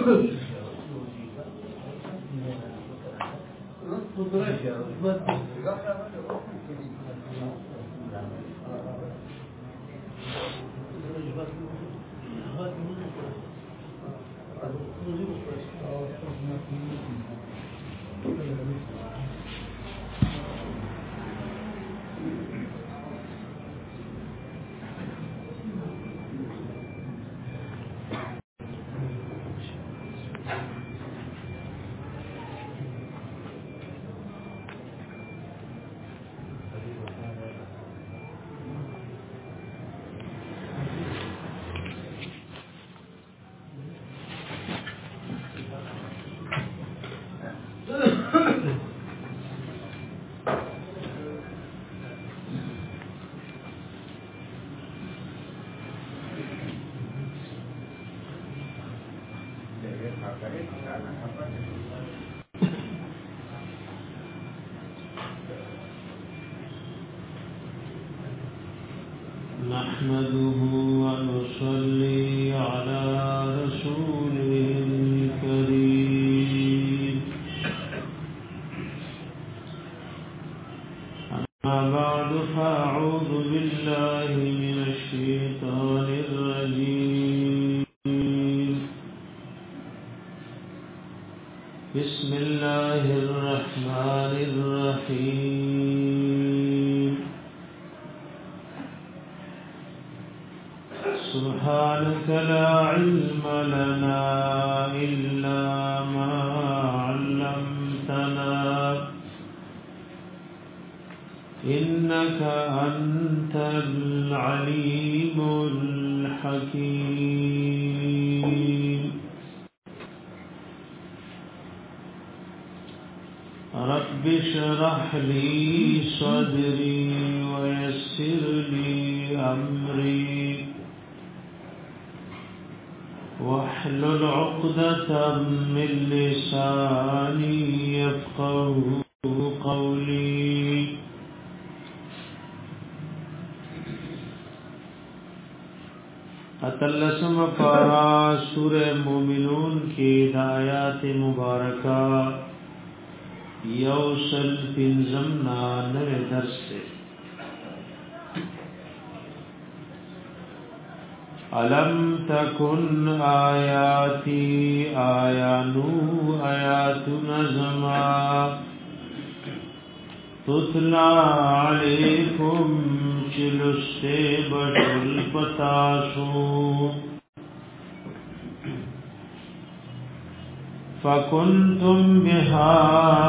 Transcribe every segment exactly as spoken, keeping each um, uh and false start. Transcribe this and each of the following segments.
نحمده ونصلي على رسوله الكريم أما بعد فأعوذ بالله من الشيطان الرجيم بسم الله الرحمن الرحيم سبحانك لا علم لنا إلا ما علمتنا إنك أنت العليم الحكيم رب اشرح لي صدري ويسر لي أمري واحلل عقدة من لساني يفقهوا قولي اتلسم پارا سورہ مومنون کی آیات مبارکہ یوصل پنزم نانوے درس سے علم تکن آیاتی آیانو آیات نظما تتلا علیکم چلستے بشل پتاسو فکنتم بها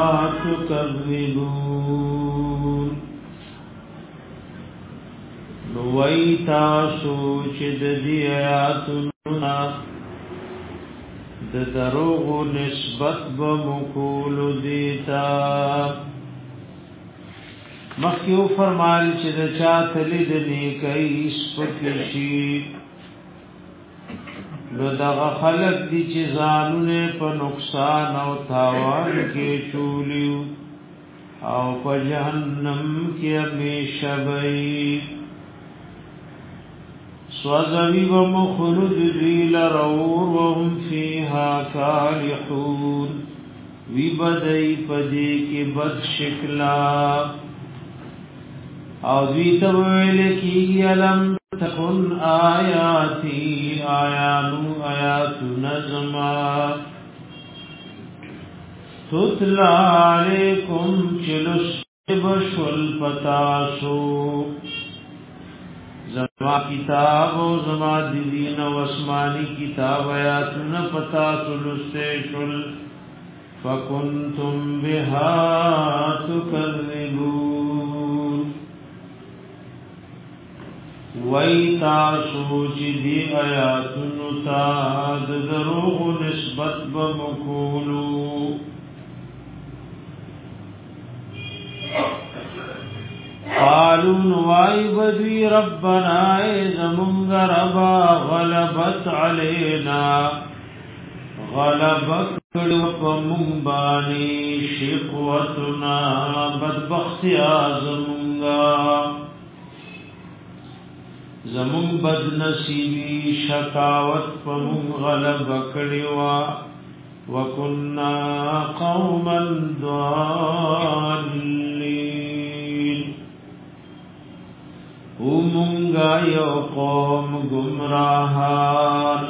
تکذبون نوئی تاسو چد دی آیاتنا د دروغ نسبت بمکول دیتا مخیو فرمال چد چاہتلی دنی کئی سپکشی نو دغه خلق دی چې ځانونه په نقصان او تاوان کې چولیو او په جهنم کې همیشه وي سوځوي و مخلد دی لرور وهم فيها کالحون وی بدای پدې کې بد شکلا او دوی ته ویل کېږي علم تکن آیاتی آیانو آیات نظما تتلا علیکم چلسب شل پتاسو زما کتاب و زما دین و اسمانی کتاب آیات نپتاسو لستشل فکنتم بها تکذبون وی تاسو چی دی آیاتنو تا دروغ نسبت بمکولو قالون وائی بدوی ربنا اے زمونگ ربا غلبت علینا غلبت کڑوپ منبانی شقوتنا بدبختی آزمونگا زمون بد نصیبی شکاوت پمون غلب کړیوا وكنا قوما ضالين ومنغا یو قوم گمراهان.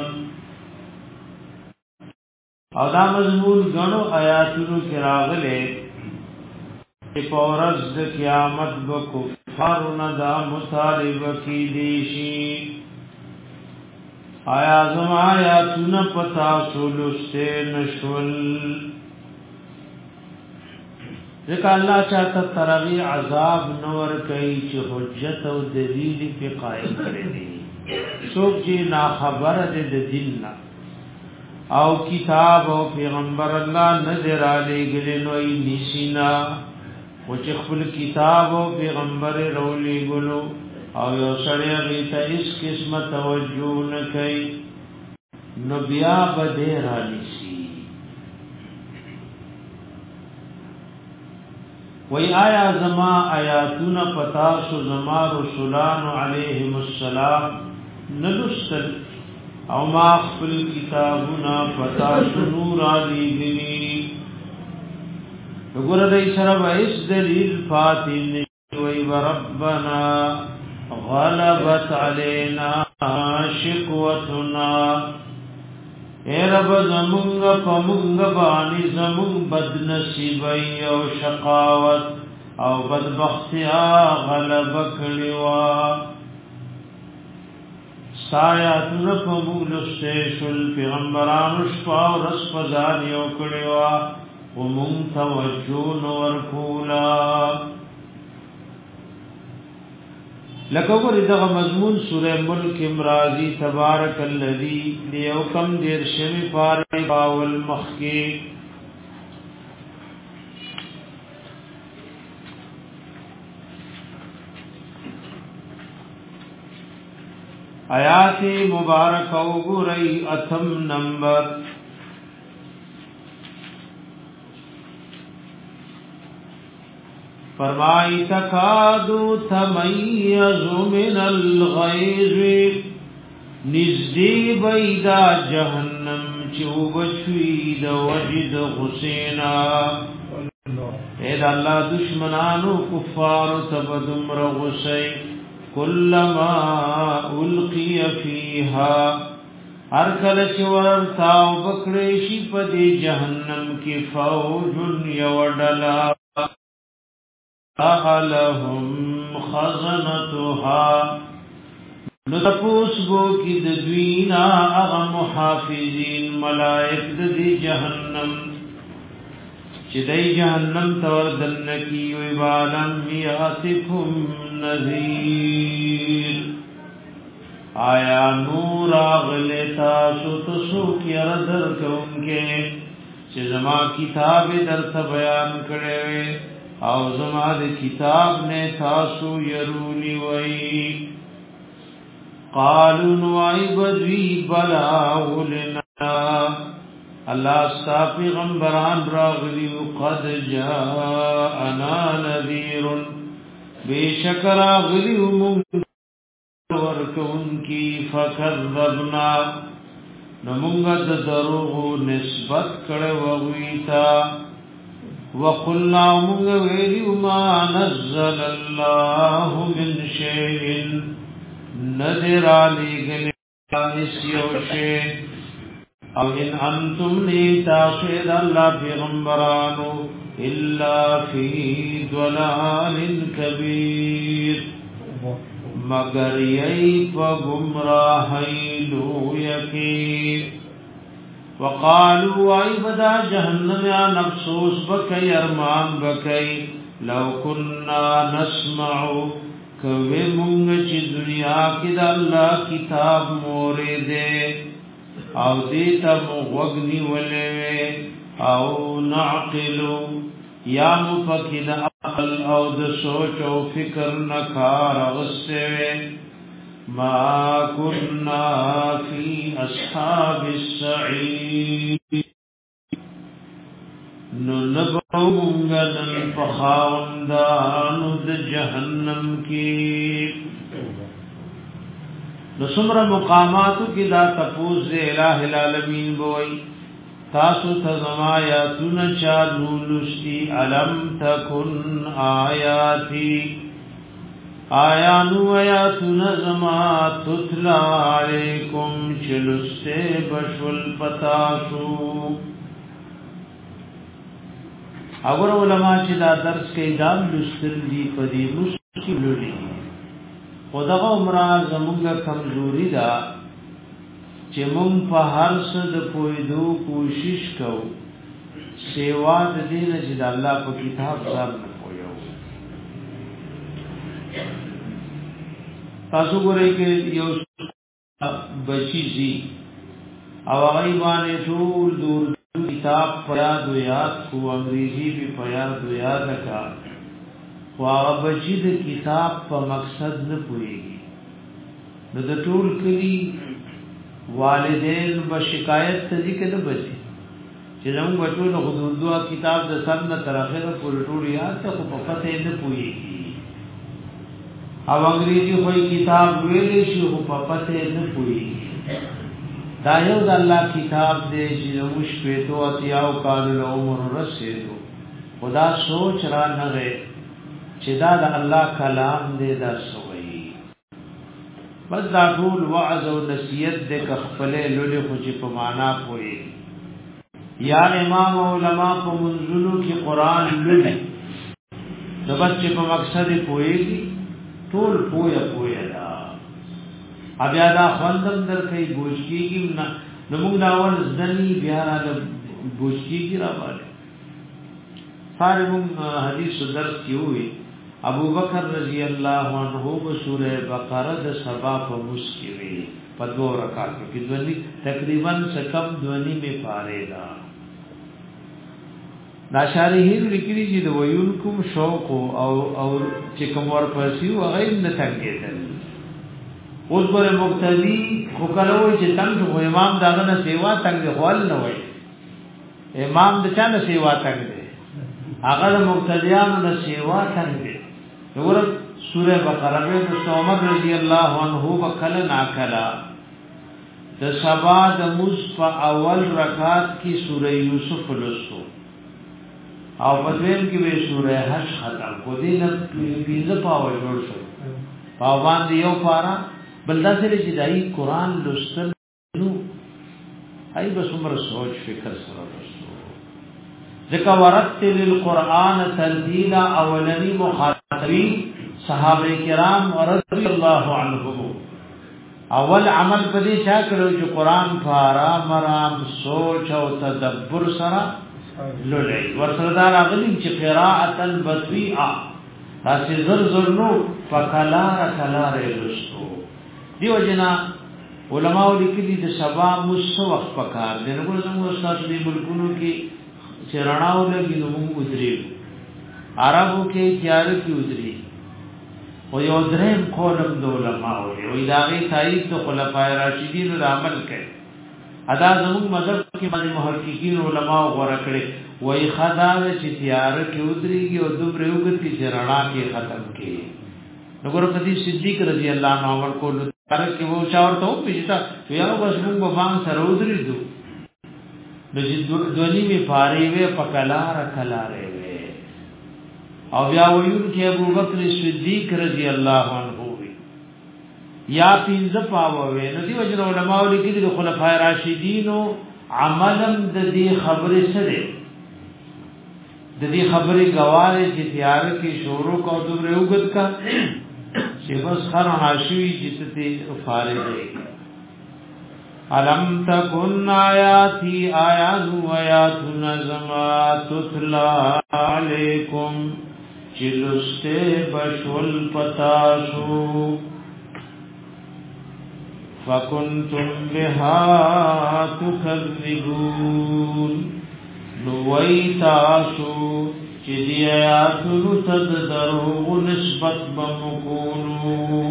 او دا مضمون گنو آیاتونو کی راغلے پورز د قیامت بکفارنا دا مطالب کی دیشی. آیا زم آیاتون پتا سولستے نشول ذکا اللہ چاہتا ترغی عذاب نور کئی چی حجت و دلیل پی قائم کردی سوک جی نا خبر دے دلنا او کتاب او پیغمبر اللہ نظر آلے گلنوئی نسینا وچ خپل کتاب او پیغمبر رولی گلو او یو سړی غیته اس قسمه توجه نکي نو بیا بده را نسی. وی آیا زما آیاتنا پتاسو زما رسولان علیهم السلام ندستل او ما خپل کتابنا پتاسو نور علی گلی وګوره دای سره وایس دلیل فاتن وی ربنا غلبت علينا شقوتنا اے رب زمونږ پمونږ باندې زمونږ بد نصیبی او شقاوت او بدبختیا غلب کړوا. سایاتن پمونږ شل پیغمبرانو شپا او رس پزار یو کړوا ومون توجه نور کولا. لکه وګورئ دغه مضمون سوره ملک امرازی تبارک الذی لیو کم دیر شمی پاره باول مخکی آیات مبارک وګورئ اتم نمبر فرمائی تکادو تمیز من الغیظ نزدی بیدا جہنم چوبچوی دا وجد غسینا. اید اللہ دشمنانو کفار تبدمر غسی کلما القی فیہا ہر کلچ ورتاو بکریشی پدی جہنم کی فوج یوڈلا لهم خزنتها نتپوس گو کی دوینا اغا محافظین ملائک دی جہنم چی دی جہنم توردن کی ویبالم یاتکم نذیر آیا نور آغلتا ستسو کی اردر کونکے چی زما کتاب در بیان کرے او زما د کتاب نے تاسو يرونی وئی قالوا نوای بدوی بلاغلنا الله استا پیغمبران راغلی قد جاءنا نذیر بیشکر راغلی من ورکون کی فکذبنا نمونگا دروغ نسبت کڑے وغویتا وقلنا مونږ ویلو ما نزل الله من شيء نذر علی گلیو شيء او ان انتم لتاشهد الله پیغمبرانو الا فی ضلال کبیر مگر یی په گمراهی لو یکی. وقالوا عبدا جهنم یا نفسوس بکی ارمان بکی لو کننا نسمع کوي مونږ چې دنیا کې د الله کتاب مورې دې او دې ته وګنی ولې او نعقل یا مفکد عقل او د سوچ او فکر نه کار غسه ما كنا في اصحاب السعير ننبعونگن فخاوندان د جهنم کی. نسمر مقاماتو کی دا تفوز دے الہ العالمین بوئی تاسو تزما آیاتنا چالو لشتی علم تکن آیاتی آیانو آیاتنا زما تتلا علیکم چلستے بشول پتاسو اگر علماء چې دا درس کې دام لستل دی پدی مشکل لري خدا عمره زمونږه کمزوري دا چې مونږ په هر څه د پوهېدو کوشش کوو سیوا د دې نه چې د الله په کتاب ځان نه پوهیو تاسو ګورئ کې یو بچی زی او هغه باندې ټول دور کتاب پیاد و یاد کو انگریزی بھی پیاد و یاد کا خو هغه بچی د کتاب په مقصد نه پوهیږي نو د ټول کلی والدین به شکایت ته دي کده بچي چې زموږ بچو له حدودو کتاب د سر نه تر اخره پورې ټول یاد ته خو په پته نه پوهیږي او انګریزي خو کتاب ویلې شي خو په پته نه پوهیږي دا یو د الله کتاب دی چې موږ په تو اتیاو کال له عمر رسېدو خدا سوچ را نه غي چې دا د الله کلام دی دا سوي بس دا ټول وعظ او نصیحت د خپلې لولې خو چې په معنا پوي یا امام علماء په منزلو کې قران لولې د بچ په مقصد پوي ټول پوي پوي دا بیا دا خوندم در کوي بوشکیږي نه نو موږ دا ول ځنی بیا را د بوشکیږي را باندې ساره موږ حدیث درس کیوي ابو بکر رضی الله عنه په سوره بقره د سبا په مسکوي په دوه رکعات کې ځنی تقریبا سکم ځنی می پاره دا دا شارحین لیکلي چې د ویونکم شوق او او چې کوم ور پسیو هغه نه څنګه اوس ګره مقتدی خو کلوې چې څنګه خو امام داغه نه سیوا څنګه خپل نه وای امام د چا نه سیوا څنګه هغه د مقتدیانو نه سیوا څنګه وګوره سوره بقره کې د عمر رضی الله عنه وکړه ناکلا د سبا د مصف اول رکعات کی سوره یوسف لسو او په دیم کې به سوره حج ختم کو دي نه پیځه پاوې جوړ شو پاو باندې یو پارا بلدا سره چې دای قران لوستل نو ای بس عمر سوچ فکر سره وشو ذکر ورتل القران ترتیلا اولنی مخاطبین صحابه کرام رضی الله عنهم اول عمل پدې چا کړو چې قران فارا مرام سوچ او تدبر سره لولې ورسره دا راغلی چې قراءه بطیئه تاسو زر زر نو فکلار کلار لستو دیو جنا علماء لیکلي د سبا مصو وخت پکار دي نو زموږ استاد دې ملکونو کې چرණاو لګي نو موږ ودرې عربو کې تیار کې ودرې او یو دریم کولم د علماء او اداري تایید د خلفای راشدین د عمل کوي ادا زموږ مذهب کې باندې محققین علماء غوړه کړي وای خدا چې تیار کې ودرېږي او دوبره وګت کې چرණا کې ختم کې نګور پتی صدیق رضی الله عنه ور کول تر کې وو شاور ته پیښتا یو بس موږ په مان سره ودرېدو د دونی می پاره وې پکلار کلارې وې او بیا ویل کې ابو بکر صدیق رضی الله عنه وې یا پینځه پاو وې نو دی وجه علماء لیکلي د خلفای راشدینو عملم د دې خبرې سره د دې خبرې گواهه چې تیار کې شروع کو دومره وګت کا چې بس خر حاشوی چې ته فارغ دی علم تکن آیاتی آیاتو آیاتو نظما تتلا علیکم چلستے بشول پتاسو فکنتم بها تکذبون نوئی تاسو چی دی آیاتو تد دروغ نسبت بمکونو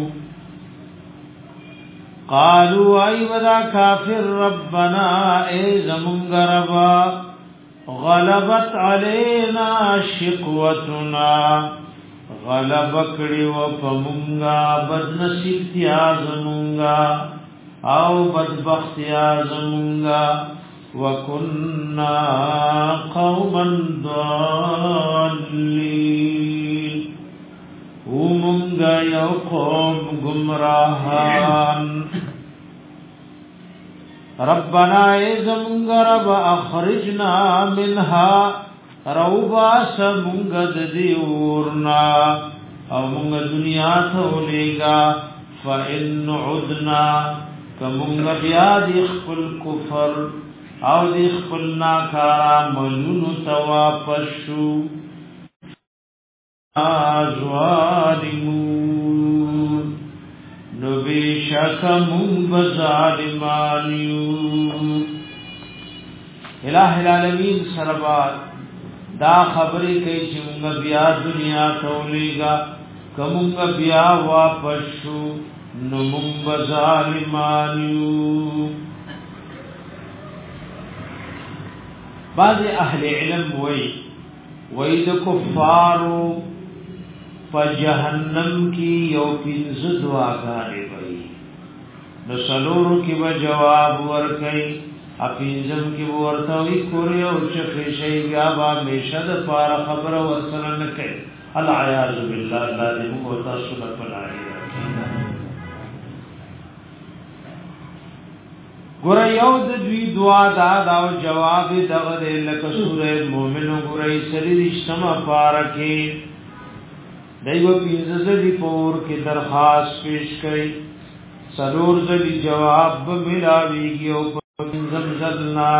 قالو ای ودا کافر ربنا اے زمونگ ربا غلبت علینا شقوتنا غلب کڑی و پمونگا بدنصیبتیا زمونگا او بدبختیا زمونگا وكنا قوما ضالين ومنغا يقوم گمراهان ربنا ازمنغ رب اخرجنا منها روبا سمنغ ددیورنا او منغ دنیا تولیگا فإن عدنا کمنغ بیاد اخفل کفر او دی اخفل ناکارا ملون توافشو ظالمون نبیشک من بظالمانیو الہ العالمین سربات دا خبری کئی چی منگا بیا دنیا تولیگا کمونگا بیا واپشو نمونگ بظالمانیو بعض اہل علم وی وی دا کفارو پا جہنم کی یو پینز دعاگانے وی نسلورو کی با جواب ورکی اپینزم کی ورتاوی کوری او چخی شئی بیا با میشد پارا خبر ورسلن کئی العیاذ باللہ اللہ دی موتا سنت العیاذ گورا یو د دوی دعا دا دا جواب دغه لک سوره مومن گورا سری رشتما پارکه دایو پینځه دی پور کې درخواست پیش کړي سرور دی جواب ملاویږي او زمزلنا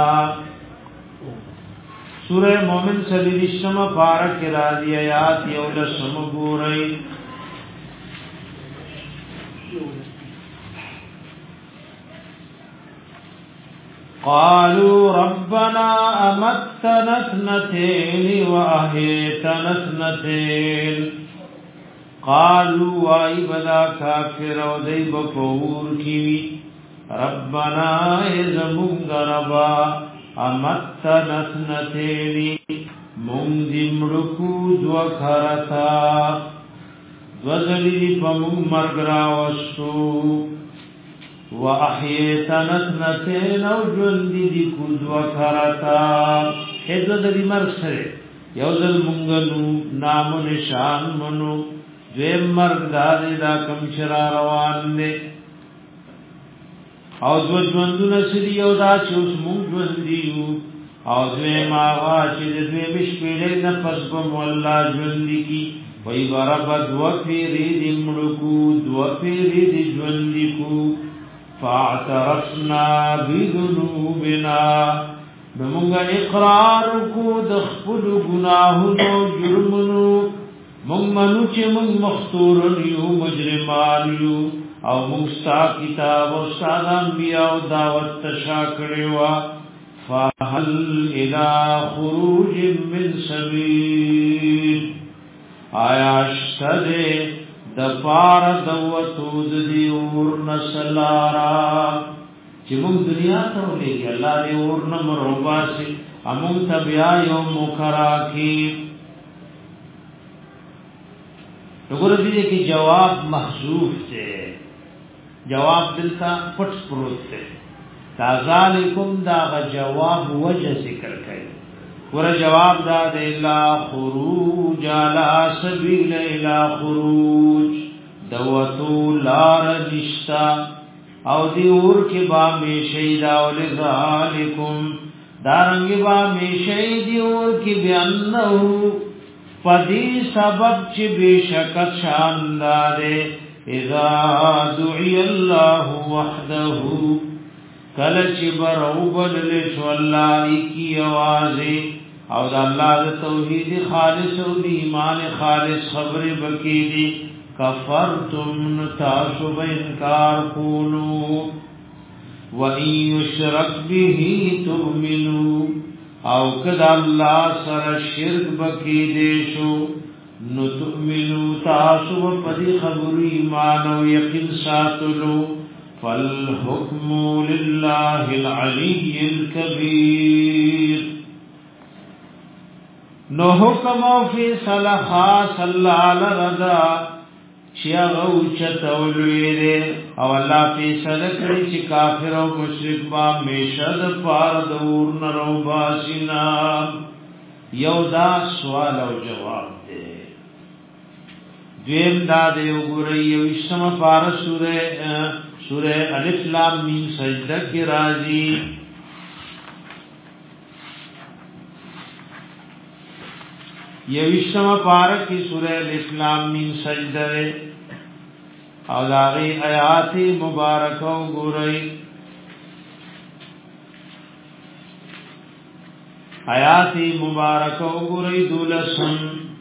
سوره مومن سری رشتما پارکه راځي آیات یو د سم ګورئ قالوا ربنا أمتنا اثنتين وأحييتنا اثنتين قالوا وعبدا كافر وديب فور كيوي ربنا إذا ربا أمتنا اثنتين منذ ركود وكرتا وزلي فمم مرقرا والسوء واحييتنا اثنتين او جندي دي كود وكرتا هذا د مرګ سره یو ځل مونږ نام نشان منو دیم مرګ دا کم شرا روان دي او د ژوندونه سړي یو دا چې اوس مونږ ژوندیو او دوی ما وا چې دوی بشپېلې نه پس په مولا ژوندۍ کی وای برابر دو پیری دې مړکو دو پیری دې ژوندۍ کو فاعترفنا بذنوبنا بمونگا اقرار کو دخپل گناہنو جرمنو مونگ منو چه مونگ مختورن یو مجرمان یو او مونگستا کتاب و استاد انبیاء و دعوت تشاکروا فهل الى خروج من سبیل آیا اشتده دفار دوتو دی اور نسلارا چې موږ دنیا ته ولېږي الله دې اور نه مروباسي امون تبیا یوم مکرا کی وګوره دې کې جواب محذوف دی جواب دلته پټ پروت دی ذالکم دا جواب وجه ذکر کړي ور جواب دا د لا خروج علی سبیل الى خروج دوتو لار نشتا او دی اور کی با می شیدا ول ذالکم دارنګ با می شیدی اور کی بیانو پدی سبب چې بشک شاندار اذا دعی الله وحده کله چې بروبل لشو الله کی आवाज او د الله د توحید خالص او د ایمان خالص خبره بکیدی کفرتم تاسو انکار کولو و ان یشرک به تؤمنو او کدا الله سره شرک بکیدی شو نو تؤمنو تاسو په دې خبرو ایمان او یقین ساتلو فالحكم لله العلي الكبير نو حکم فی صلاح صلی اللہ رضا چیا غوچت اولوی دے او اللہ فیصل کری چی کافر و مشرک با میشد پاردور نرو باسینا یو دا سوال او جواب دے دویم دا دے اگوری یو اسم پار سورہ سورہ الف لام میم سجدہ کی رازی یو اسم پار کی سورہ الف لام میم سجدہ دے او داغی آیات مبارکہ اگوری آیات مبارکہ اگوری دولسم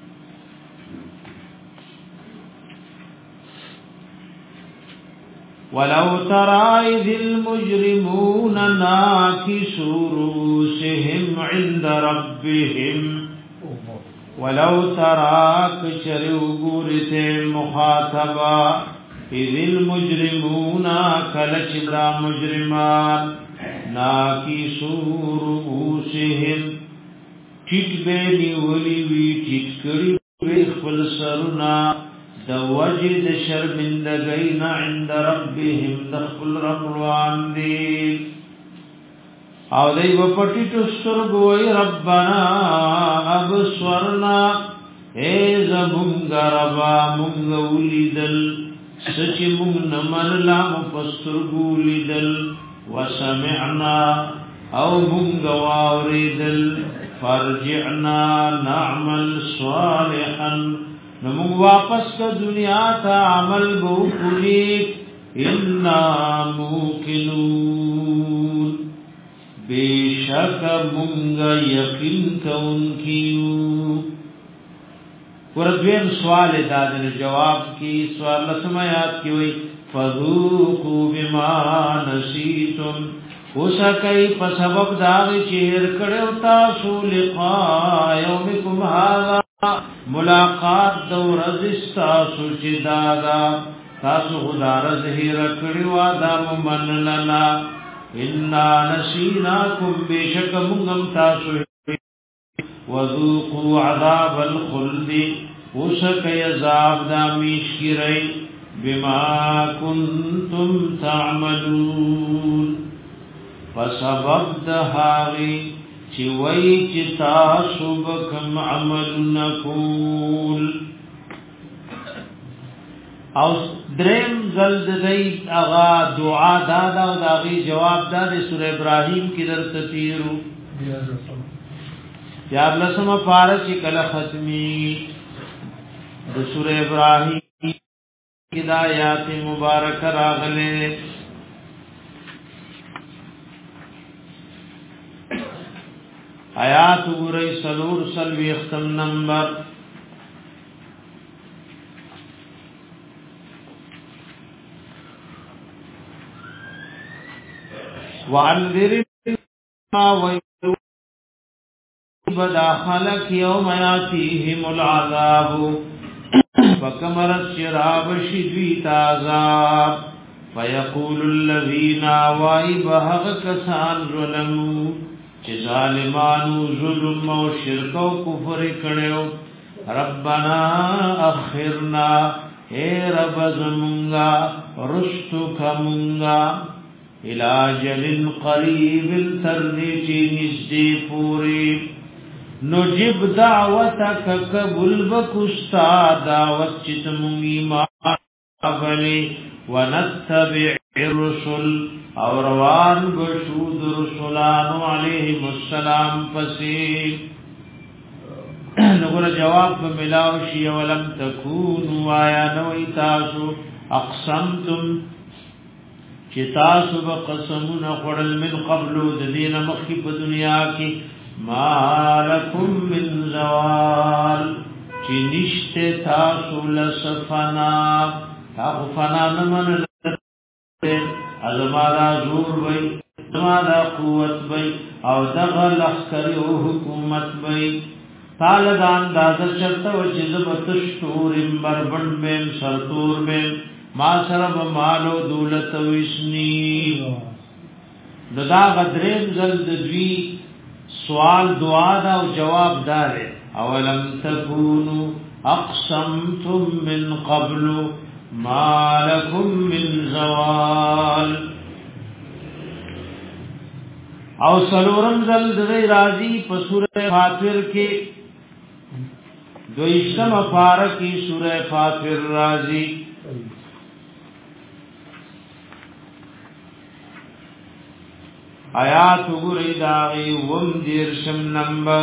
ولو ترى إذ المجرمون ناكسوا رؤوسهم عند ربهم ولو ترى كشروا قرت مخاطبا إذ المجرمون كلشدا مجرمان ناكسوا رؤوسهم تكبني ولوي تكري بخبل سرنا د وجد شرمندگین عند ربهم دخل ربوان دی او دی وپٹی تسترگوی ربنا ابسورنا اے زمونگ ربا مونگ ولیدل سچ مونگ نمن لام پسترگولیدل وسمعنا او مونگ واوریدل فرجعنا نعمل صالحا نمو واپس کا دنیا تا عمل بو کلی انا موقنون بے شک منگا یقین کون کیو وردویم سوال دادن جواب کی سوال لسمایات کی وئی فذوقوا بما نسیتم وسکئی پسبب داغ چیر کڑیو تاسو لقاء یومکم هذا ملاقات دو رزستا سوچی دادا تاسو خدا رزہی رکڑی وادا ممن لنا انا نسیناکم بیشک منگم تاسو وذوقوا عذاب الخلد وسکی عذاب دامیش کی رئی بما کنتم تعملون فسبب دہاغی چی وی چی تاسو بکم عمل نکول او درم زلد دی اغا دعا دادا و داغی جواب دادا سورہ ابراہیم کی در تطیرو یاد لسم پارچی کل ختمی در سورہ ابراہیم کی دا آیات مبارک راغلے آیات گوری سلور سلوی اختم نمبر وعنذر بداخلك يوم ياتيهم العذاب فكمر الشراب شدويت عذاب فيقول الذين وائبهغ كسان ظلموا چه ظالمانو ظلم و شرک و کفر کڑیو ربنا اخرنا اے رب زمونگا رشتو کمونگا الاجل قریب ترنیچی نزدی پوری نجب دعوتک قبول بکستا دعوت چتمونگی مابلی ونتبع الرسل اور روان بشود رسولان علیہم السلام پسی نقول جواب بملاوشی ولم تکونوا آیا نوی تاسو اقسمتم چی تاسو بقسمون خورل من قبلو ددین مخیب دنیا کی ما لکم من زوال چی نشت تاسو لسفنا تاقو فنا نمن ازمادا زور بی ازمادا قوت بی او دغل اخکری و حکومت بی تالدان دازر چرتا و چیز بتشتورم بربند بیم سرطور بیم ما سرب مالو دولت و اسنی ددا غدرین زلد دوی سوال دعا دا و جواب دارے اولم تکونو اقسمتم من قبل ما لكم من زوال او سلورم زل دغی راضی په سورہ فاطر کې دویشتم پارہ کی سورہ فاطر راضی آیات وګورئ داغي وم دیرشم نمبر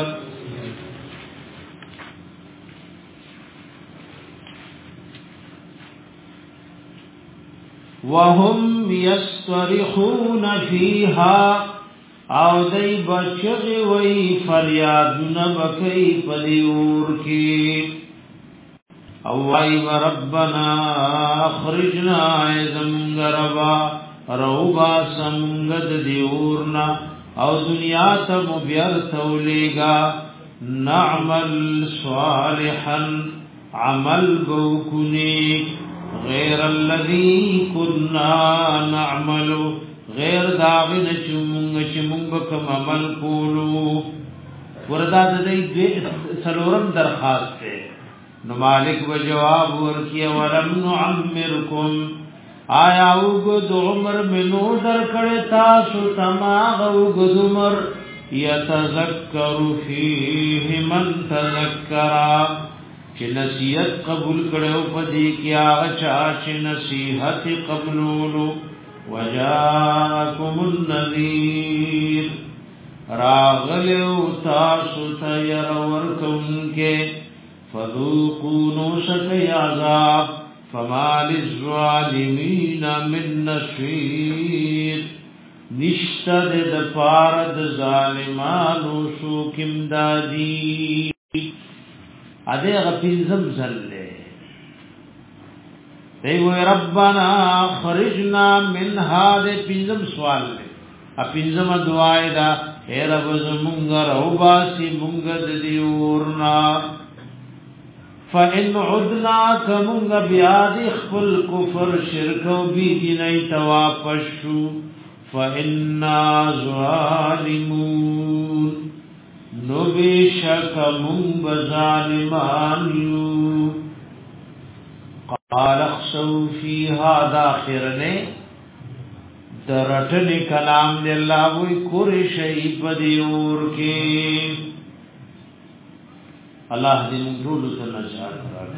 وهم يصرخون فيها او دای بچغي وی فریاد نبکای پدیور کی او وای ربنا اخرجنا زمغربا روبا سمغد دیورنا او دنیا ته مبیر تولیگا نعمل صالحا عمل بوکنی غیر الذي كنا نعمل غیر داغن چمونگ چمونگ بکم عمل کولو وردا دای سلورم درخواست ہے نمالک و جواب ورکی ولم نعمرکم آیا اوگد عمر منو در کڑی تاسو تماغ اوگد عمر یتذکر فیه من تذکرا چه نصیحت قبول کڑیو پدی کیا اچا چه نصیحت قبولو وجاءكم النذير راغلو تاسو تیر ورکونکے فذوقوا نوشک عذاب فما للظالمین من نصير نشتد دپارد ظالمانو سوکم دادی ادھے غفیزم زلے دیوے ربنا خرجنا من هذا پنځم سوال دی ا پنځم دعای دا اے رب زمونږ روباسي مونږ د دیورنا فإن عدنا كمونږ بیا د خپل کفر شرک او بی دیني توافشو فإنا ظالمون نو بشک مونږ ظالمان یو قال اخسو فيها داخرنے درٹن کلام دے اللہ وی کوری شئی پدیور کے اللہ دی منظور سنجار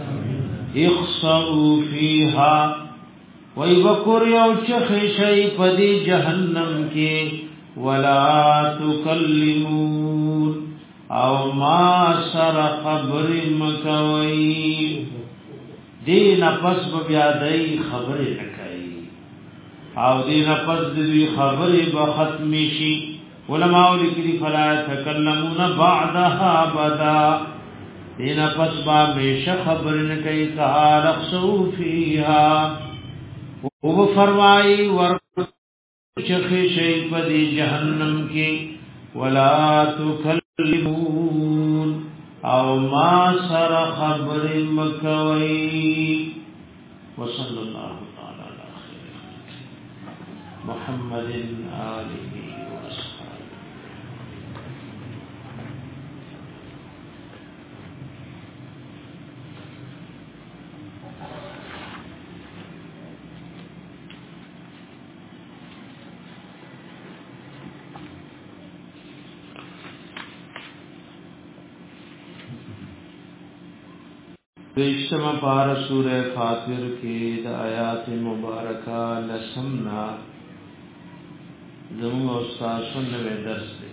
اخسو فيها وی بکوری او چخ شئی پدی جہنم کے ولا تکلمون او ما سر قبر مکوئی دین پس بیا دای خبر نکای او دین پس دی خبر به ختم شي علماء لیکلي فلا تکلمون بعدها ابدا دین پس با میش خبر نکای قال اخسو فيها او فرمای ور چخ شی پدی جهنم کې ولا تکلمون او ما سر خبر مکوئی وصلی اللہ تعالی علی خیر محمد آلہ واصحابہ دویشتم پار سورہ فاطر کی دا آیات مبارکہ لسمنا زمون استاد سنوے درس دے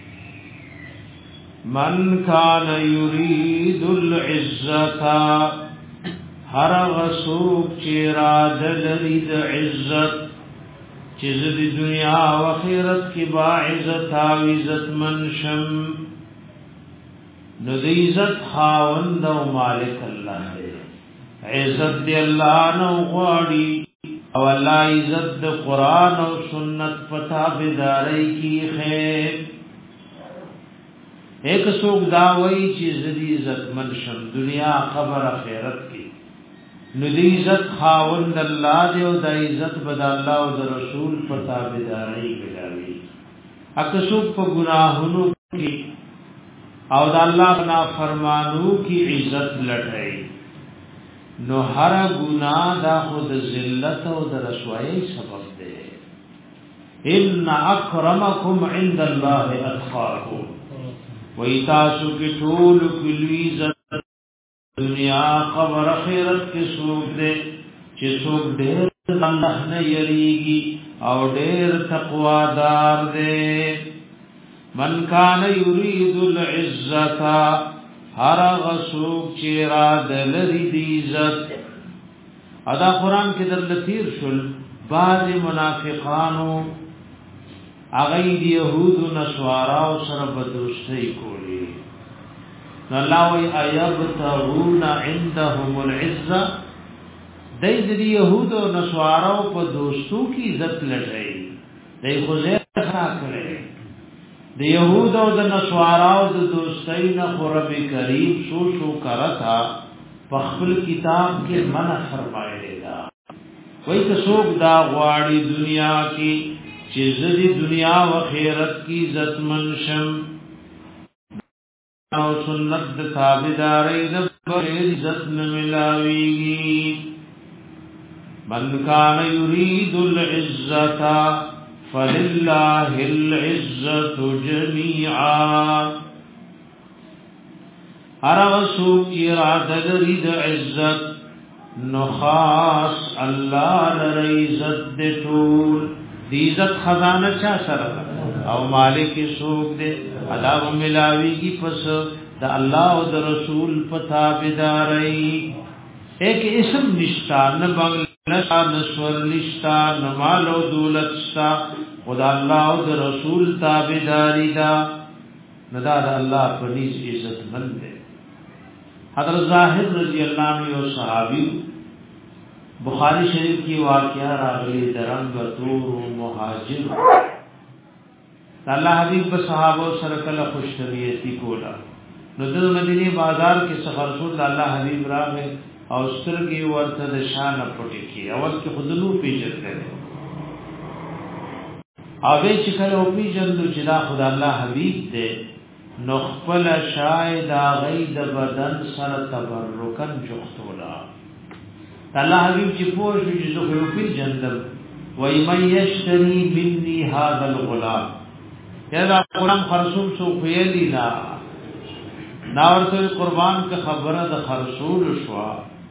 من کان یرید العزتا ہر غسوک چیرا دلرید عزت چیز دی دنیا و خیرت کی با عزت و عزت منشم نو دی عزت خاوند و مالک اللہ ہے عزت دی اللہ نو غاڑی او اللہ عزت دی قرآن و سنت پتا بداری کی خیر ایک سوک داوئی چیز دی عزت منشم دنیا قبر خیرت کی نو دی عزت خاوند اللہ دی و دا عزت بدا اللہ و دا رسول پتا بداری بداری اک سوک پا گناہنو کی او د الله بنا فرمانو کی عزت لټای نو هر ګناه دا خود ذلت او د رسوایی سبب دی ان اکرمکم عند الله اتقاکم ویتاسو کی ټول کلی عزت دنیا قبر خیرت کی سوق دے چې څوک ډېر الله نه یریږي او ډېر تقوا دار دی من کان یرید العزت هر غسوک چې را دلری دی عزت ادا قران کې در لثیر شل بعض منافقانو اغه يهود و نصارا او سره بدوستي کولی الله وی ایبتغون عندهم العزه دای د يهود او نصارا په دوستو کې عزت لټای دای خو زه ښه کړی د يهود او د نصارا او د دوستۍ نه قرب کریم شو شو کرتا په خپل کتاب کې منع فرمایلی دا وای ته څوک دا غواړي دنیا کې چې زدي دنیا او آخرت کی عزت منشم او سنت د تابعداري د عزت نه ملاويږي من کان یرید العزت فلله العزت جميعا ارغسو کی اراده لري د عزت نخاس الله لري عزت د ټول د عزت خزانه چا سره او مالک سوق دې ادا ملاوي کی پس د الله او د رسول پتا بيداري ایک اسم نشتا نه بنگل نشتا نسور نشتا نمال و دولت شتا خدا اللہ و دا رسول تابداری دا ندا دا اللہ پنیز عزت مند دے حضرت ظاہر رضی اللہ عنہ و صحابی بخاری شریف کی واقعہ راغلی درنگ طور و مہاجر اللہ حبیب صحابہ سرکل خوش طبیعتی کولا ندر مدینی بازار کے سفر رسول اللہ حبیب راغے او سترګي ورته د شان پټي کی اول کې خودلو پیژت کړي او به چې کله او پیژندو چې دا خدای الله حبيب دې نو خپل شاهد غید بدن سره تبرکن جوختولا الله حبيب چې پوه شو چې زه خو پیژندم وای مې یشتری مني هذا الغلام دا قرآن خرصوم سو خیلی نا ناورته قربان کا خبره د خرصول شوا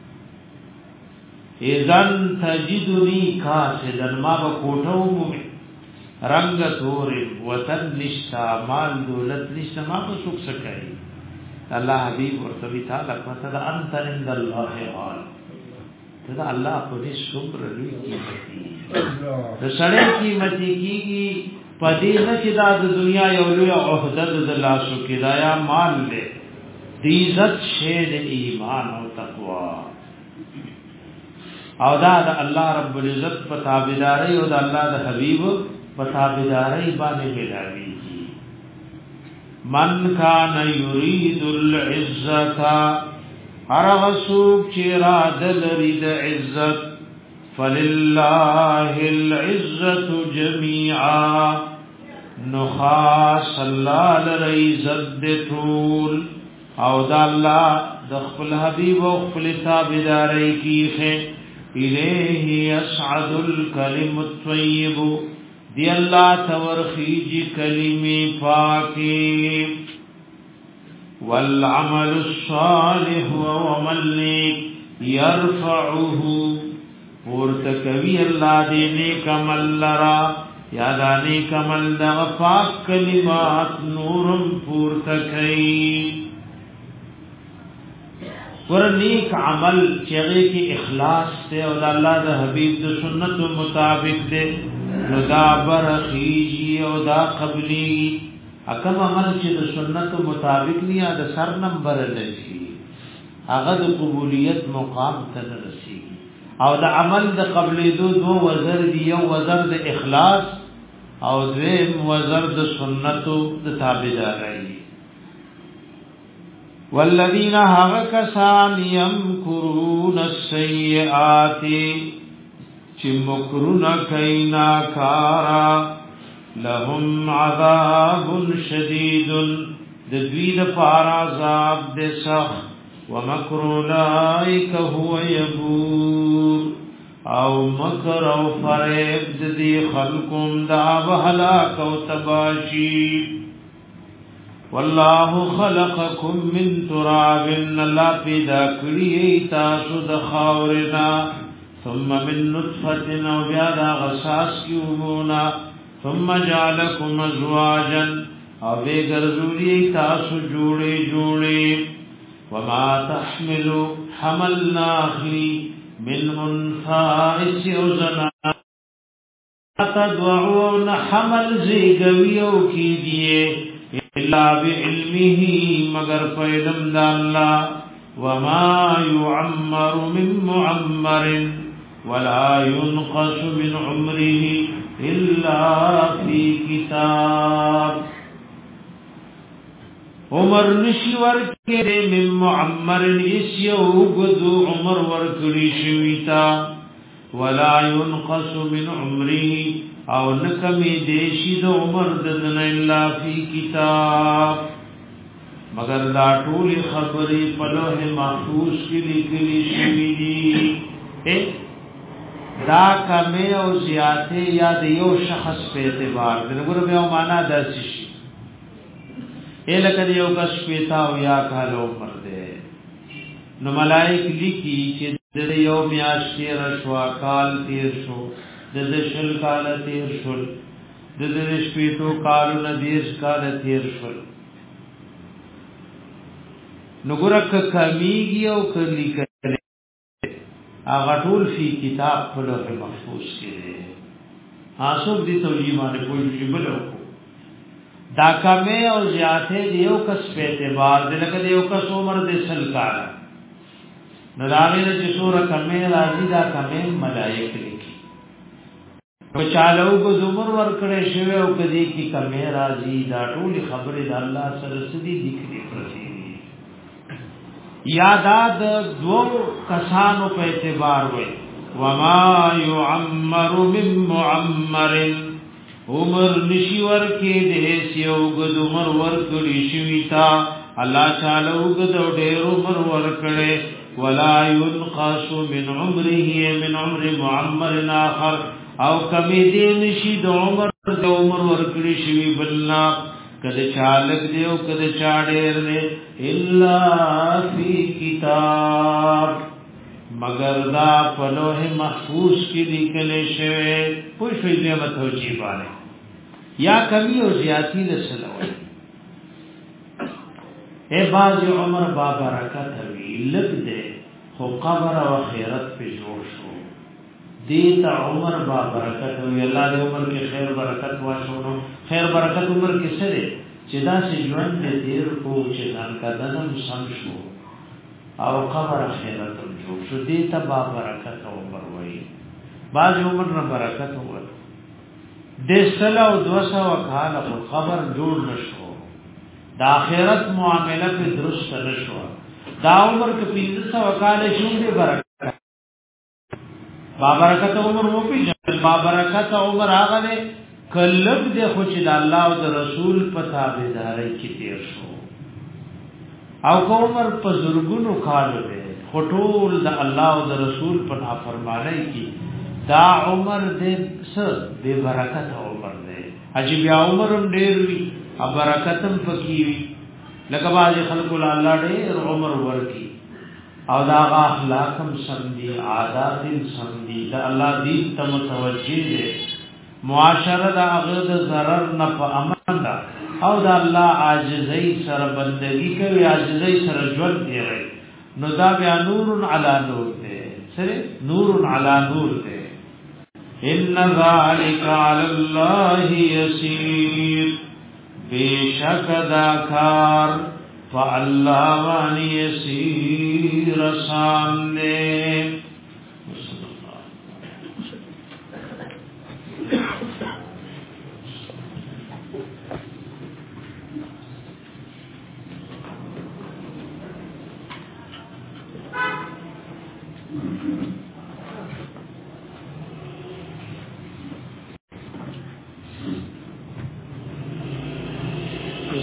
اذن تجدنی کاسدن ما با کوټو مو رنگ تور وطن نشتا مال دولت نشتا ما با سوک سکای الله حبیب ورته تعالی پتہ انت عند الله حال دا الله په دې صبر لوي کیږي د سړی قیمتي کیږي پدې نه چې دا د دنیا یو لوی عہده د الله سو کې دایا مال دې د عزت شه د ایمان او تقوا او دا د الله رب العزت په تابعداري او د الله د حبيب په تابعداري باندې ملاوي من کان یرید العزت ارغسوک چې را دلري د عزت فلله العزت جميعا نخاس الله لرزت د ټول او د الله د خپل حبيب او خپل تابعداري کیخه الیه یصعد الکلم الطیب دی الله تورخیج کلمې پاکي والعمل الصالح ومن يرفعه ورتکوی الله دې نیک عمل لرا یادانی کمل د پاک کلمات نورم پورتکای ور نیک عمل چغه کی اخلاص ته او الله د حبیب د سنت مطابق دے نو دا برخیجی او دا قبلی اکم عمل چې د سنت مطابق نه د سر نمبر لشي هغه د قبولیت مقام ته رسیږي او د عمل د قبلی دو دو وزر دی یو وزر د اخلاص او دویم وزر د سنت د تابعداري والذین هغه کسان یمکرون السیئات چې مکرونه کینا کارا لهم عذاب شدید د دوی د پار عذاب د سخ ومکر اولئک هو یبور او مکر او فریب د دې خلقم دا وهلاک او تباشی والله خلقکم من تراب الله پیدا کړی تاسو د خاورنا ثم من نطفه او بیا دا غساس کیومونا ثم جعلكم ازواجا او به ګرځولي تاسو جوړې جوړې وما تحمل حملنا اخي من انثى وزنا تدعون حمل زيغويو کی دیے الا بعلمه مگر علم د الله وما يعمر من معمر ولا ينقص من عمره الا في كتاب عمر نشي ورکه من معمر یسیو غدو عمر ورکړي شویتا ولا ينقص من عمره او نکمی دیشی د عمر ددن الا فی کتاب مگر دا ټول خبرې په لوح محفوظ کې لیکلي شوې دي دا کمه او زیاته یا د یو شخص په اعتبار د وګړو په معنا داسې شي الکه یو کس پیتا او یا کال عمر ده نو ملائک لیکي چې د یو میاشت تیر شو کال تیر شو د شل کال تیر شو د د شپېتو کال نه دیش کال تیر شو نو ګورک کمیږي او کلی کلی هغه ټول فی کتاب په لوح محفوظ کې دي آسوب دي ته ایمان کوئی شی بلو دا کمه او زیاته دیو کس په اعتبار د لکه دیو کس عمر د سل کال نو راغله چې سوره کمه راځي دا کمه ملائک لیکي په چالو کو عمر ور کړې شوی او کدي کی کمه راځي دا ټول خبره د الله سره سدي ذکر پرسي یاداد دو کسانو په اعتبار وي وما يعمر من معمر عمر نشي ورکه دې سیو غد عمر ورکړي شویتا الله تعالی وګد ډېر عمر ورکړي ولا ينقص من عمره من عمر معمر اخر او کمی دې نشي د عمر د عمر ورکړي شوی بلنا کده چالک دیو کده چاډیر دے الا فی کتاب مگر دا پلوح محفوظ کی لیکل شوی پوښ وی دې متو چی باندې یا کمی او زیاتی لسلوی اے باز عمر با برکت وی لګ دے خو قبر او خیرت په جوړ شو دیتا عمر با برکت وی الله دې عمر کې خیر برکت واشونو خیر برکت عمر کې سره چې دا سي ژوند دې تیر کو چې ځان کدنم سم شو او قبر خیرت جوړ شو دیتا با برکت عمر وی باز عمر نه برکت وره دې سلا او دوسه وکاله په قبر جوړ نشو دا آخرت معاملې په درست نشو دا عمر کې پنځه وکاله شوندې برکت بابرکت عمر مو پی جن بابرکت عمر هغه دې کلب دې خو چې د الله او د رسول په تابعداري کې تیر شو او عمر په زورګونو کالو دې خټول د الله او د رسول په نافرمانی کې دا عمر دې څه دې برکت عمر دې عجیب عمر ډېر وی او برکتم پکې وی لکه باز خلق الله ډېر عمر ورکی او دا اخلاقم سمدي عاداتم سمدي دا الله دې ته متوجي دي معاشره دا غد zarar نه په امن دا او دا الله عاجزي سره بندگی کوي عاجزي سره ژوند دی نو دا بیا نور علی نور دی سره نور علی نور دی ان ذلک علی الله یسیر بیشک دا کار فالله وانی یسیر آسان دے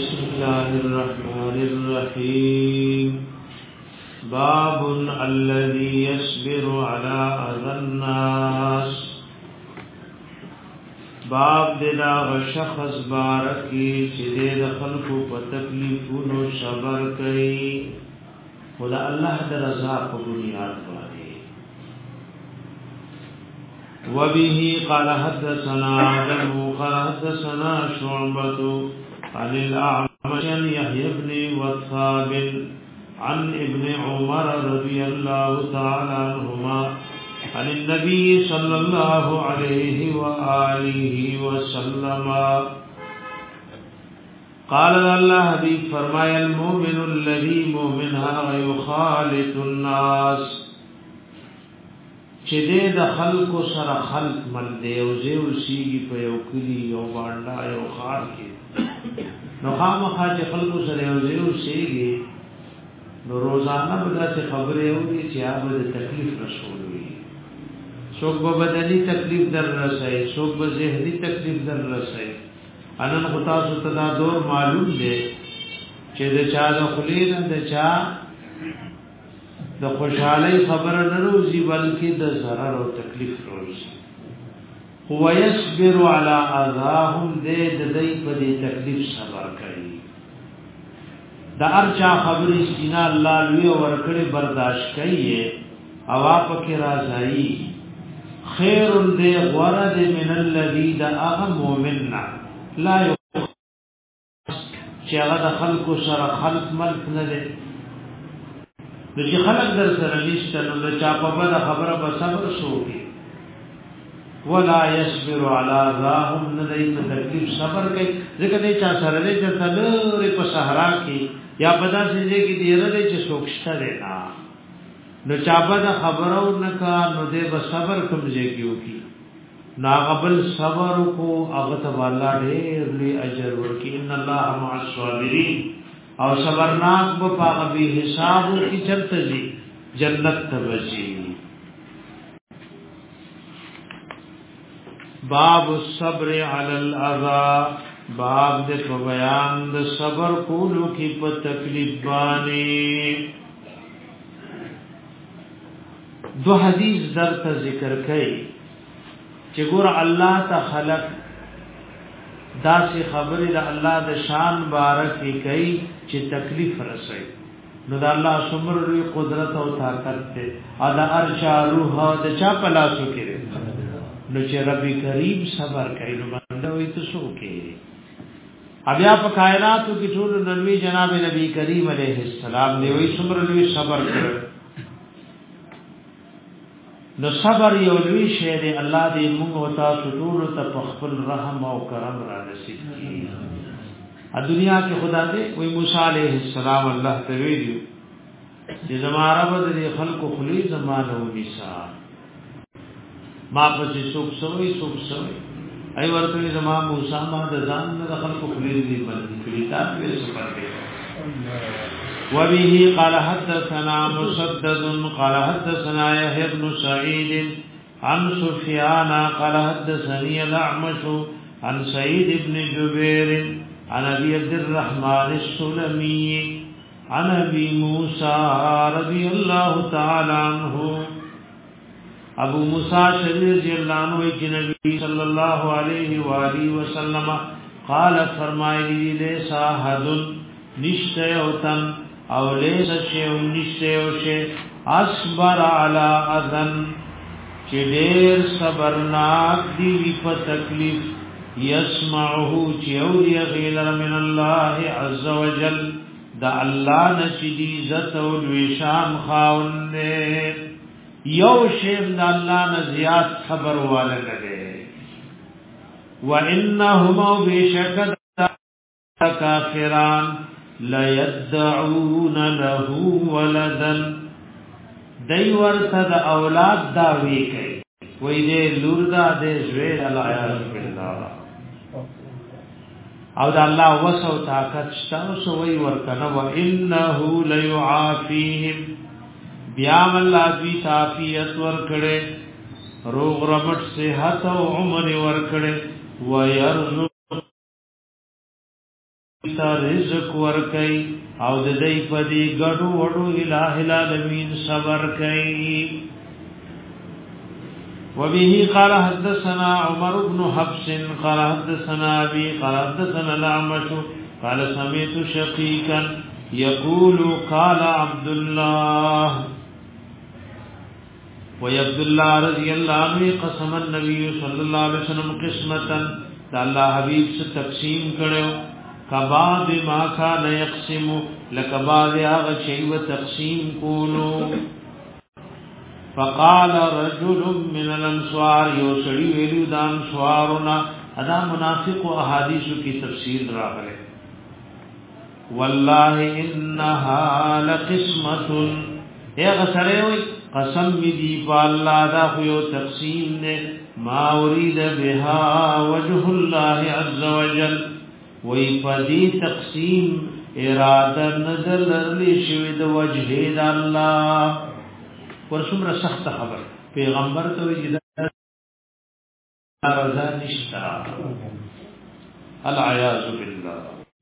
بسم الله الرحمن الرحيم باب الذي يصبر على اذى الناس باب دلا شخص بارکی چې د خلکو په تکلیفونو صبر کوي خدا الله د رضا په بنیاد باندې وبه قال حدثنا آدم قال حدثنا شعبة عن الأعمش يحيى بن وثاب عن ابن عمر رضي الله تعالى عنهما عن النبي صلى الله عليه وآله وسلم قال الله حبيب فرمایا المؤمن الذي مؤمنها يخالط الناس چې د خلق سره خلق مل دی او زیو سیږي په یو کلی یو باندې یو خار کې نو خامخا چې خلق سره یو زیو سیږي نو روزانه به څه خبرې وي چې هغه د تکلیف رسول وي څوک به بدني تکلیف در رسي څوک به ذهني تکلیف در رسي انن خطا ستدا دور معلوم دی چې د چا د خلیل د چا د خوشحالي خبر نه روزي بلکې د ضرر او تکلیف روزي هو يصبر على اذاهم دې د دې په دې تکلیف صبر کوي د ارچا خبرې سینا الله لوی ورکړي برداشت کوي او پکې راځي خير دې غرض من الذي دا مؤمننا لا چې هغه د خلق سره خلق ملک نه دي د چې خلق در سره نشته نو چا په بل خبره به صبر شوږي ولا يصبر على ذاهم ندای په تکلیف صبر کوي ځکه دې چا سره دې چې تلوري په صحرا کې یا په داسې ځای کې دی رده چې سوکشته دی نه نو چا په خبرو نه کا نو دې به صبر کوم ځای کې وکي ناغبل صبر کو هغه ته الله ډېر لوی اجر ورکړي ان الله مع الصابرین او صبرناک په هغه به حساب کی چلته دي جنت ته وځي باب الصبر علی الاذى باب د بیان د صبر کولو کی په تکلیف باندې دو حدیث درته ذکر کړي چې ګور الله ته خلق داسې خبرې د الله د شان بارک کوي چې تکلیف رسي نو د الله څومره لوی قدرت او طاقت ته ادا ارشا روح د چا پلاسو کې نو چې رب کریم صبر کوي نو باندې وي تاسو کې بیا په کائناتو کې ټول نبی جناب نبی کریم علیه السلام دی وي څومره لوی صبر کړ نو صبر یو لوی شی دی الله دې موږ او تاسو ټول ته په خپل رحم او کرم را نصیب کړي ا دنیا کې خدا دې وي موسی علیه السلام الله ته ویلو چې زماره بدري خلق خلی زمانه او مثال ما پسې څوک سوې څوک سوې ای ورته زما موسی ما د ځان نه خلق خلی دې باندې کړي تاسو یې سفر دې وبه قال حدثنا مسدد قال حدثنا يحيى بن سعيد عن سفيان قال حدثني الأعمش عن سعيد بن جبير عن ابي عبد الرحمن السلمي عن ابي موسى رضي الله تعالى عنه ابو موسى رضي الله عنه کہ نبی صلی اللہ علیہ والہ وسلم قال فرمائے لے ساحد نشتے اوتن او لیس شیو نشتے اوشے اصبر علی اذن چی دیر صبرناک دیوی پا تکلیف یسمعه چی اولی غیلر من اللہ عز وجل دا اللہ نچی دی عزت و الوشان خاون دے یو شیم دا اللہ نزیاد خبر والا لگے وَإِنَّهُمَا بِشَكَدَ کافران لَيَدَّعُونَ لَهُ وَلَدًا دی ورته د اولاد داوی کوي وای دې لور دا دې زوی الله بالله او د الله وسو طاقت شته سو وی ورته نو انه ليعافيهم بیا الله دې عافیت ور کړي روغ رمټ صحت او عمر ور کړي ويرزق ته رزق ورکي او د دې په دې ګډو وډو الٰه العالمین صبر کوي. وبه قال حدثنا عمر بن حفص قال حدثنا ابي قال حدثنا الاعمش قال سمعت شقيقا يقول قال عبد الله وعبد الله رضي الله عنه قسم النبي صلى الله عليه وسلم قسمتا الله حبيب سے تقسیم کړو کباب ما كان يقسم لکباب هغه شی و تقسیم کولو. فقال رجل من الانصار يوسري ویلو د انصارنا ادا منافق احادیث کی تفسیر راغله والله انها لقسمه هغه سره وي قسم دی بالله دا یو تقسیم نه ما اريد بها وجه الله عز وجل وی پدی تقسیم اراده نزل لرلی شوی د وجه د الله ورسمره سخت خبر پیغمبر ته وی دا رضا نشتا العیاذ بالله.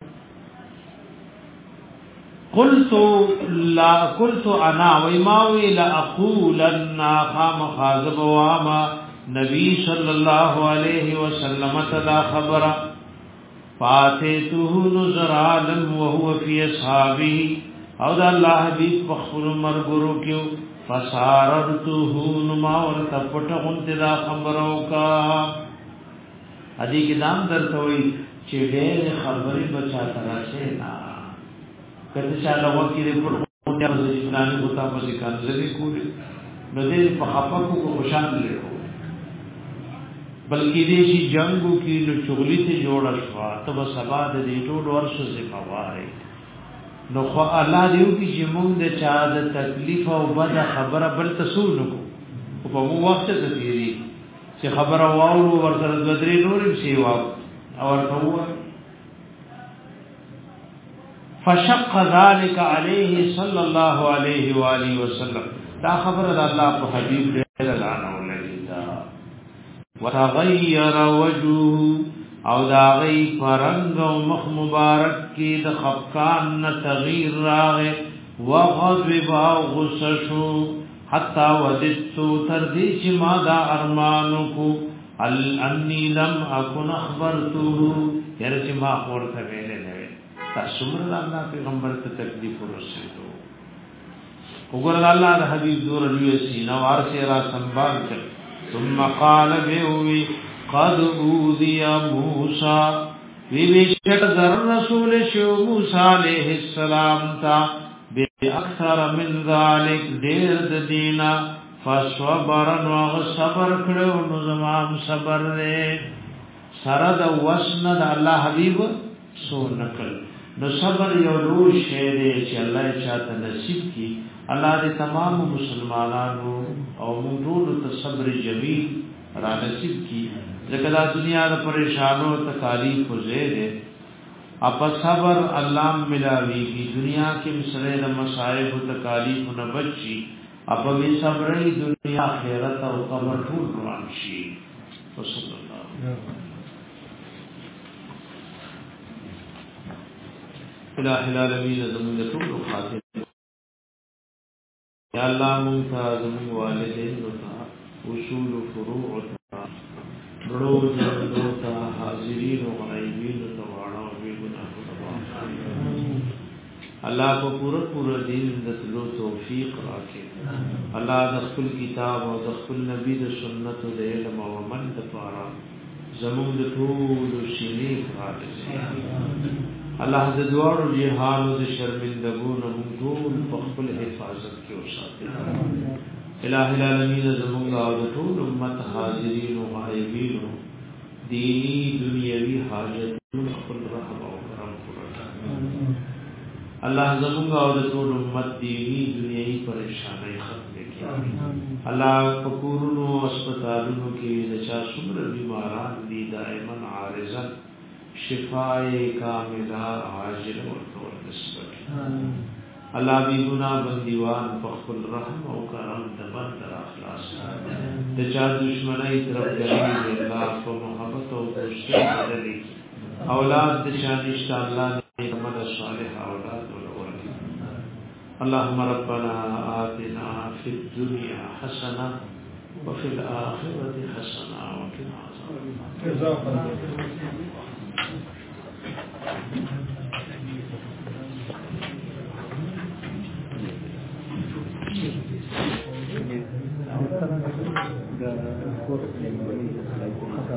قلت لا قلت انا وما لا اقولن قام خاذب وما نبی صلی الله علیه وسلم تدا خبر فاتته نظر عالم وهو في اصحابه او دا الله حبیب بخفر مرګرو کیو فساررته نما ور تپټ غونته دا خبرو کا ادي کې دام درته وي چې ډېر خبرې بچا تراشه نا کله چې الله وکړي په مونږه د اسلامي غوتا په ځکه ځلې کوي نو دې په خپکو کو خوشان لیکو بلکې دې چې جنگو کې نو چغلي ته جوړ شوا تب سبا دې ټول ورسو ذکرواري نو خو الله دې وکړي چې موږ د چا د تکلیف او بد خبره بل تسول نکو په مو وخت ته تیری چې خبره واورو ورته د درې نورم شي واو او ورته فشق ذلك عليه صلى الله عليه واله وسلم دا خبر الله په حبيب دې لعنه ولذا وتغير وجهه او دا غي فرنگ او مخ مبارک کی د خفقان نه تغییر راغه وغضب او غصه شو حتا ودت تر دې چې ما دا ارمانو کو ال انی لم اكن اخبرته یره چې ما ورته ویلې نه تاسمر الله پیغمبر ته تکلیف ورسېدو وګور الله د حبيب دور لوي سینا وارسه را سنبال کړ ثم قال بهوي قد اوذي موسى وی وشت در رسول شو موسی علیہ السلام تا باکثر من ذلك دیر د دینا فصبر نو صبر کړو نو زمام صبر دې سره د وسند الله حبیب سو نکل نو صبر یو لوی شی دی چې الله یې چاته نصیب کی الله دې تمام مسلمانانو او موږ ټول ته صبر جمیل را نصیب کی ځکه دا دنیا د پریشانو تکالیف زیره اپ صبر الله ملاوی کی دنیا کې مسره د مصائب او تکالیف نه بچي اپ به صبرې دنیا آخرت او قبر ټول روان شي صلی الله الہ العالمین زمون ټول خاطر یا الله مونږ ته زمون والدین او اصول فروع ته بڑو جلدو تا حاضرین و غائبین و توانا و بی گناہ و اللہ کو پورا پورا دین دتلو توفیق راکے اللہ دخل کتاب و دخل نبی د سنت و د علم و من دپارا زمون د طول و شنیف حالسی اللہ د دوار و جہان و د شرمندگون و منگول پخبل حفاظت کی و ساتے الہ العالمین زمونگا و طول امت حاضرین و غائبین و دینی دنیاوی حاجتون اقل رحم و کرم کرتا اللہ زمونگا و طول امت دینی دنیاوی پریشانی ختم کیا اللہ فکورن و اسپتالن کی دچا سمر بیماران دی دائمن عارضن شفاء کاملہ عاجل و طول نسبت اللہ بی گناہ بندیوان فخل رحم و کرم دبن در اخلاص دچا دشمنی طرف جلیل اللہ کو محبت و دوستی بدلی اولاد دچا نشتا اللہ عمل صالح اولاد ولورث اللهم ربنا آتنا في الدنيا حسنة وفي الآخرة حسنة وقنا عذاب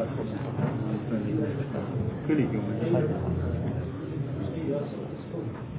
النار